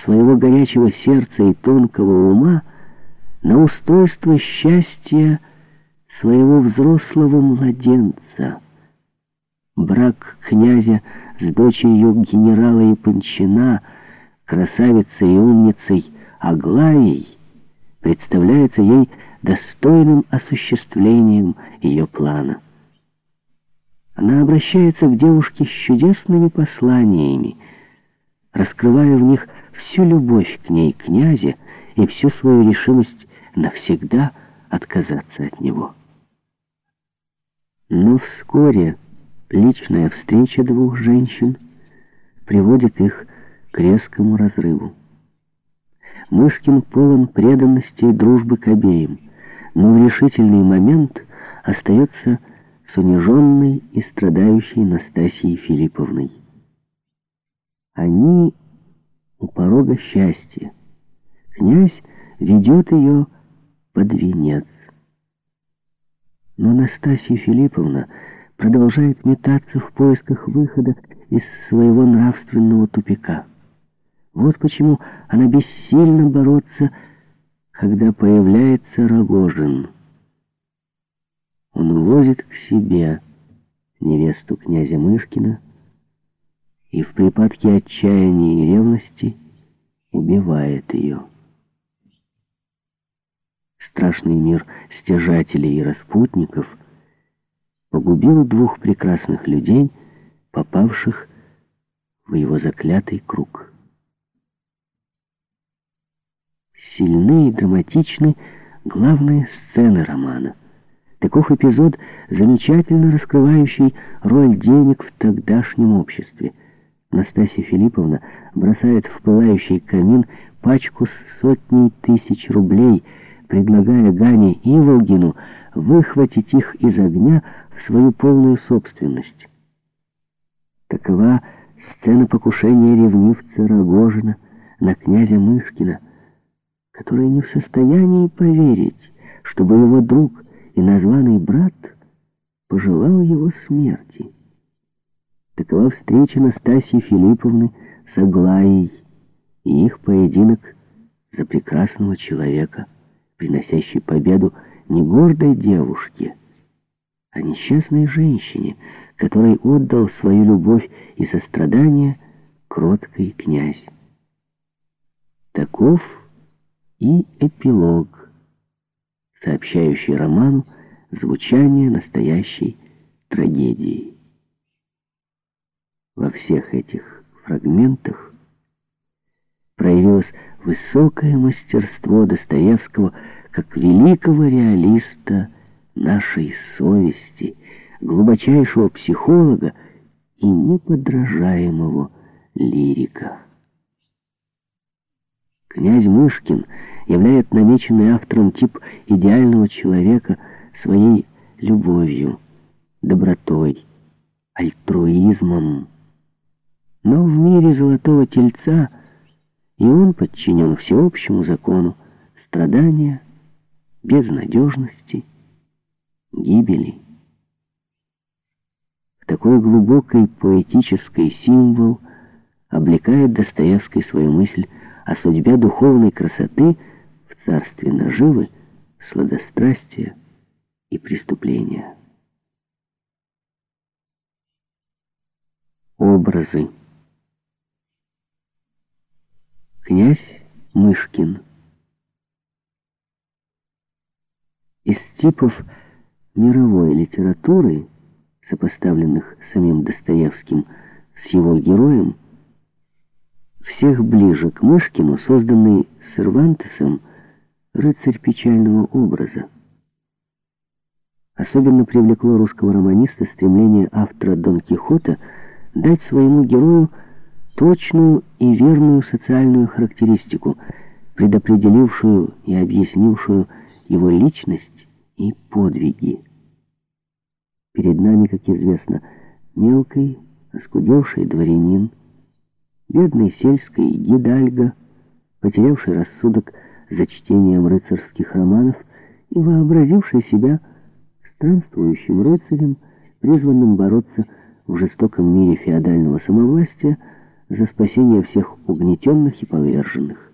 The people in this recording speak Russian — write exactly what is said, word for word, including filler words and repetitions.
своего горячего сердца и тонкого ума на устройство счастья своего взрослого младенца. Брак князя с дочерью генерала Япончина, красавицей и умницей Аглаей, представляется ей достойным осуществлением ее плана. Она обращается к девушке с чудесными посланиями, раскрывая в них всю любовь к ней князя и всю свою решимость навсегда отказаться от него. Но вскоре личная встреча двух женщин приводит их к резкому разрыву. Мышкин полон преданности и дружбы к обеим, но в решительный момент остается с униженной и страдающей Настасьей Филипповной. Они у порога счастья. Князь ведет ее под венец. Но Настасья Филипповна продолжает метаться в поисках выхода из своего нравственного тупика. Вот почему она бессильна бороться, когда появляется Рогожин. Он увозит к себе невесту князя Мышкина и в припадке отчаяния и ревности убивает ее. Страшный мир стяжателей и распутников погубил двух прекрасных людей, попавших в его заклятый круг. Сильны и драматичны главные сцены романа. Таков эпизод, замечательно раскрывающий роль денег в тогдашнем обществе. Настасья Филипповна бросает в пылающий камин пачку с сотней тысяч рублей, предлагая Гане Иволгину выхватить их из огня в свою полную собственность. Такова сцена покушения ревнивца Рогожина на князя Мышкина, который не в состоянии поверить, чтобы его друг и названный брат пожелал его смерти. Такова встреча Настасьи Филипповны с Аглаей и их поединок за прекрасного человека, приносящий победу не гордой девушке, а несчастной женщине, которой отдал свою любовь и сострадание кроткий князь. Таков и эпилог, сообщающий роману звучание настоящей трагедии. Во всех этих фрагментах проявилось высокое мастерство Достоевского как великого реалиста нашей совести, глубочайшего психолога и неподражаемого лирика. Князь Мышкин являет намеченный автором тип идеального человека своей любовью, добротой, альтруизмом. Но в мире золотого тельца и он подчинен всеобщему закону страдания, безнадежности, гибели. В такой глубокой поэтический символ облекает Достоевский свою мысль о судьбе духовной красоты в царстве наживы, сладострастия и преступления. Образы. Князь Мышкин. Из типов мировой литературы, сопоставленных с самим Достоевским с его героем, всех ближе к Мышкину созданный Сервантесом рыцарь печального образа. Особенно привлекло русского романиста стремление автора Дон Кихота дать своему герою точную и верную социальную характеристику, предопределившую и объяснившую его личность и подвиги. Перед нами, как известно, мелкий, оскудевший дворянин, бедный сельский гидальго, потерявший рассудок за чтением рыцарских романов и вообразивший себя странствующим рыцарем, призванным бороться в жестоком мире феодального самовластия за спасение всех угнетенных и поверженных.